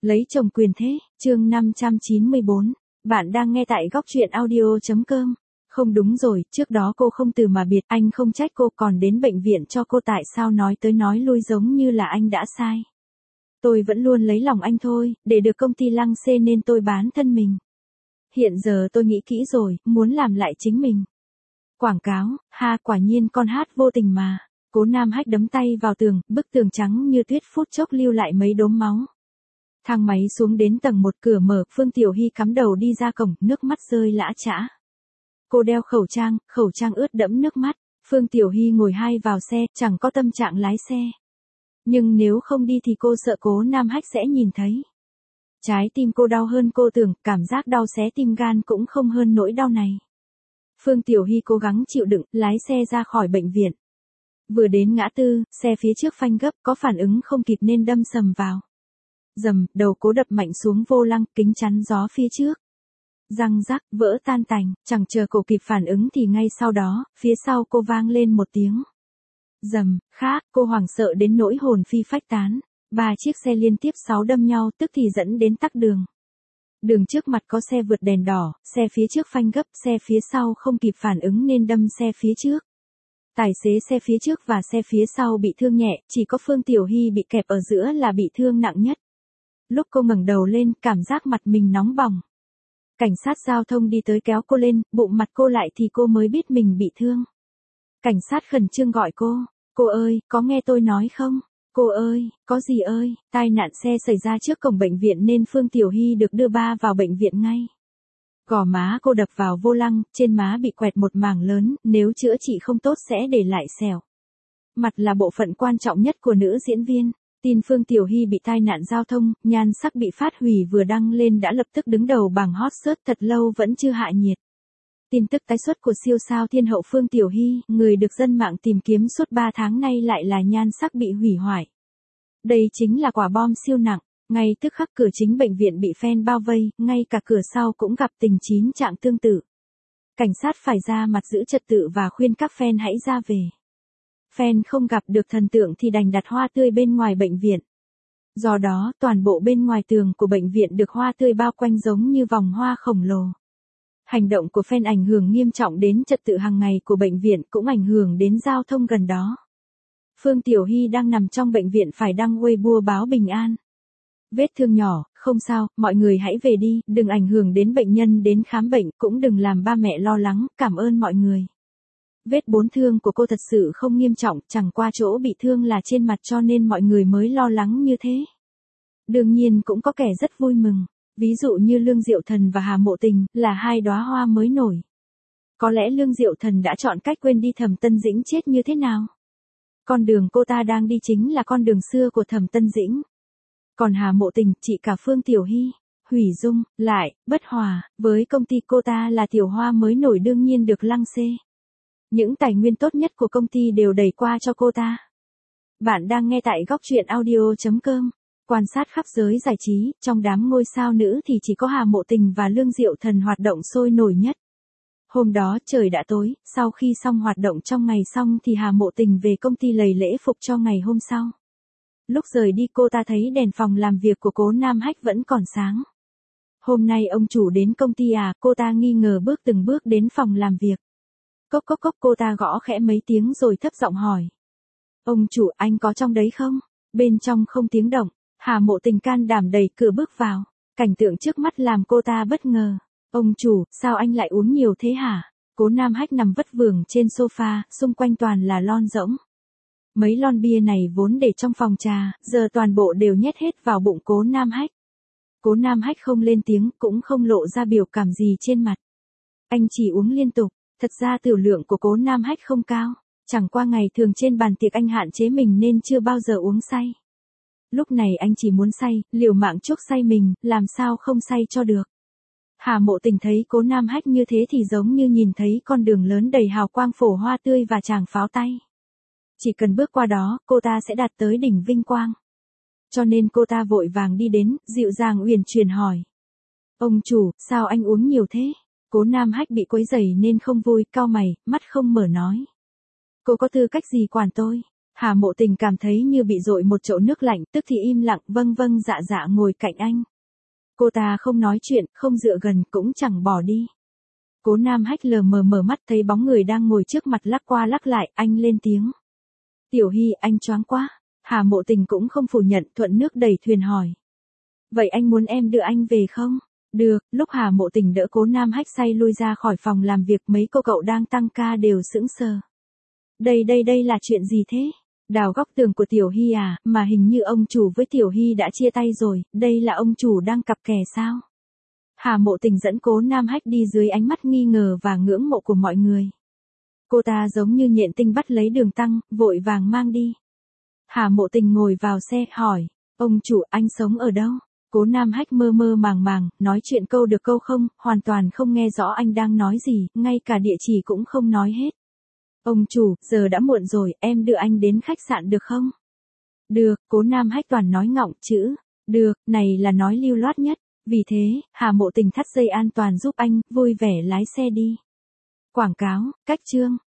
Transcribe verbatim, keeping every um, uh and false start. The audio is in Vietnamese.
Lấy chồng quyền thế, chương năm trăm chín mươi bốn. Bạn đang nghe tại góc truyện audio.com. Không đúng rồi, trước đó cô không từ mà biệt, anh không trách cô còn đến bệnh viện cho cô tại sao nói tới nói lui giống như là anh đã sai. Tôi vẫn luôn lấy lòng anh thôi, để được công ty lăng xê nên tôi bán thân mình. Hiện giờ tôi nghĩ kỹ rồi, muốn làm lại chính mình. Quảng cáo, ha quả nhiên con hát vô tình mà. Cố Nam Hách đấm tay vào tường, bức tường trắng như tuyết phút chốc lưu lại mấy đốm máu. Thang máy xuống đến tầng một, cửa mở, Phương Tiểu Hy cắm đầu đi ra cổng, nước mắt rơi lã chã. Cô đeo khẩu trang, khẩu trang ướt đẫm nước mắt. Phương Tiểu Hy ngồi hai vào xe, chẳng có tâm trạng lái xe. Nhưng nếu không đi thì cô sợ Cố Nam Hách sẽ nhìn thấy. Trái tim cô đau hơn cô tưởng, cảm giác đau xé tim gan cũng không hơn nỗi đau này. Phương Tiểu Hy cố gắng chịu đựng, lái xe ra khỏi bệnh viện. Vừa đến ngã tư, xe phía trước phanh gấp, có phản ứng không kịp nên đâm sầm vào. Dầm, đầu Cố đập mạnh xuống vô lăng, kính chắn gió phía trước. Răng rắc, vỡ tan tành, chẳng chờ cô kịp phản ứng thì ngay sau đó, phía sau cô vang lên một tiếng. Dầm, khác, cô hoảng sợ đến nỗi hồn phi phách tán. Ba chiếc xe liên tiếp sáu đâm nhau, tức thì dẫn đến tắc đường. Đường trước mặt có xe vượt đèn đỏ, xe phía trước phanh gấp, xe phía sau không kịp phản ứng nên đâm xe phía trước. Tài xế xe phía trước và xe phía sau bị thương nhẹ, chỉ có Phương Tiểu Hy bị kẹp ở giữa là bị thương nặng nhất. Lúc cô ngẩng đầu lên, cảm giác mặt mình nóng bỏng. Cảnh sát giao thông đi tới kéo cô lên, bụng mặt cô lại thì cô mới biết mình bị thương. Cảnh sát khẩn trương gọi cô, cô ơi, có nghe tôi nói không? Cô ơi, có gì ơi? Tai nạn xe xảy ra trước cổng bệnh viện nên Phương Tiểu Hy được đưa ba vào bệnh viện ngay. Gò má cô đập vào vô lăng, trên má bị quẹt một mảng lớn, nếu chữa trị không tốt sẽ để lại sẹo. Mặt là bộ phận quan trọng nhất của nữ diễn viên. Tin Phương Tiểu Hy bị tai nạn giao thông, nhan sắc bị phát hủy vừa đăng lên đã lập tức đứng đầu bảng hot search thật lâu vẫn chưa hạ nhiệt. Tin tức tái xuất của siêu sao thiên hậu Phương Tiểu Hy, người được dân mạng tìm kiếm suốt ba tháng nay lại là nhan sắc bị hủy hoại. Đây chính là quả bom siêu nặng, ngay tức khắc cửa chính bệnh viện bị fan bao vây, ngay cả cửa sau cũng gặp tình chín trạng tương tự. Cảnh sát phải ra mặt giữ trật tự và khuyên các fan hãy ra về. Fan không gặp được thần tượng thì đành đặt hoa tươi bên ngoài bệnh viện. Do đó, toàn bộ bên ngoài tường của bệnh viện được hoa tươi bao quanh giống như vòng hoa khổng lồ. Hành động của fan ảnh hưởng nghiêm trọng đến trật tự hàng ngày của bệnh viện, cũng ảnh hưởng đến giao thông gần đó. Phương Tiểu Hy đang nằm trong bệnh viện phải đăng Weibo báo bình an. Vết thương nhỏ, không sao, mọi người hãy về đi, đừng ảnh hưởng đến bệnh nhân đến khám bệnh, cũng đừng làm ba mẹ lo lắng, cảm ơn mọi người. Vết bốn thương của cô thật sự không nghiêm trọng, chẳng qua chỗ bị thương là trên mặt cho nên mọi người mới lo lắng như thế. Đương nhiên cũng có kẻ rất vui mừng, ví dụ như Lương Diệu Thần và Hà Mộ Tình, là hai đóa hoa mới nổi. Có lẽ Lương Diệu Thần đã chọn cách quên đi Thẩm Tân Dĩnh chết như thế nào. Con đường cô ta đang đi chính là con đường xưa của Thẩm Tân Dĩnh. Còn Hà Mộ Tình, chị cả Phương Tiểu Hy, hủy dung, lại, bất hòa, với công ty cô ta là tiểu hoa mới nổi đương nhiên được lăng xê. Những tài nguyên tốt nhất của công ty đều đẩy qua cho cô ta. Bạn đang nghe tại góc truyện audio.com. Quan sát khắp giới giải trí, trong đám ngôi sao nữ thì chỉ có Hà Mộ Tình và Lương Diệu Thần hoạt động sôi nổi nhất. Hôm đó trời đã tối, sau khi xong hoạt động trong ngày xong thì Hà Mộ Tình về công ty lầy lễ phục cho ngày hôm sau. Lúc rời đi cô ta thấy đèn phòng làm việc của Cố Nam Hách vẫn còn sáng. Hôm nay ông chủ đến công ty à, cô ta nghi ngờ bước từng bước đến phòng làm việc. Cốc cốc cốc, cô ta gõ khẽ mấy tiếng rồi thấp giọng hỏi. Ông chủ, anh có trong đấy không? Bên trong không tiếng động, Hà Mộ Tình can đảm đẩy cửa bước vào. Cảnh tượng trước mắt làm cô ta bất ngờ. Ông chủ, sao anh lại uống nhiều thế hả? Cố Nam Hách nằm vất vưởng trên sofa, xung quanh toàn là lon rỗng. Mấy lon bia này vốn để trong phòng trà, giờ toàn bộ đều nhét hết vào bụng Cố Nam Hách. Cố Nam Hách không lên tiếng, cũng không lộ ra biểu cảm gì trên mặt. Anh chỉ uống liên tục. Thật ra tiểu lượng của Cố Nam Hách không cao, chẳng qua ngày thường trên bàn tiệc anh hạn chế mình nên chưa bao giờ uống say. Lúc này anh chỉ muốn say, liều mạng chuốc say mình, làm sao không say cho được. Hà Mộ Tình thấy Cố Nam Hách như thế thì giống như nhìn thấy con đường lớn đầy hào quang phổ hoa tươi và tràng pháo tay. Chỉ cần bước qua đó, cô ta sẽ đạt tới đỉnh vinh quang. Cho nên cô ta vội vàng đi đến, dịu dàng uyển chuyển hỏi. Ông chủ, sao anh uống nhiều thế? Cố Nam Hách bị quấy rầy nên không vui, cau mày, mắt không mở nói. Cô có tư cách gì quản tôi? Hà Mộ Tình cảm thấy như bị dội một chậu nước lạnh, tức thì im lặng vâng vâng dạ dạ ngồi cạnh anh. Cô ta không nói chuyện, không dựa gần, cũng chẳng bỏ đi. Cố Nam Hách lờ mờ mở mắt thấy bóng người đang ngồi trước mặt lắc qua lắc lại, anh lên tiếng. Tiểu Hy, anh choáng quá. Hà Mộ Tình cũng không phủ nhận, thuận nước đẩy thuyền hỏi. Vậy anh muốn em đưa anh về không? Được, lúc Hà Mộ Tình đỡ Cố Nam Hách say lui ra khỏi phòng làm việc, mấy cô cậu đang tăng ca đều sững sờ. Đây đây đây là chuyện gì thế? Đào góc tường của Tiểu Hy à, mà hình như ông chủ với Tiểu Hy đã chia tay rồi, đây là ông chủ đang cặp kè sao? Hà Mộ Tình dẫn Cố Nam Hách đi dưới ánh mắt nghi ngờ và ngưỡng mộ của mọi người. Cô ta giống như nhện tinh bắt lấy đường tăng, vội vàng mang đi. Hà Mộ Tình ngồi vào xe, hỏi, ông chủ, anh sống ở đâu? Cố Nam Hách mơ mơ màng màng, nói chuyện câu được câu không, hoàn toàn không nghe rõ anh đang nói gì, ngay cả địa chỉ cũng không nói hết. Ông chủ, giờ đã muộn rồi, em đưa anh đến khách sạn được không? Được, Cố Nam Hách toàn nói ngọng chữ. Được, này là nói lưu loát nhất. Vì thế, Hà Mộ Tình thắt dây an toàn giúp anh, vui vẻ lái xe đi. Quảng cáo, cách chương.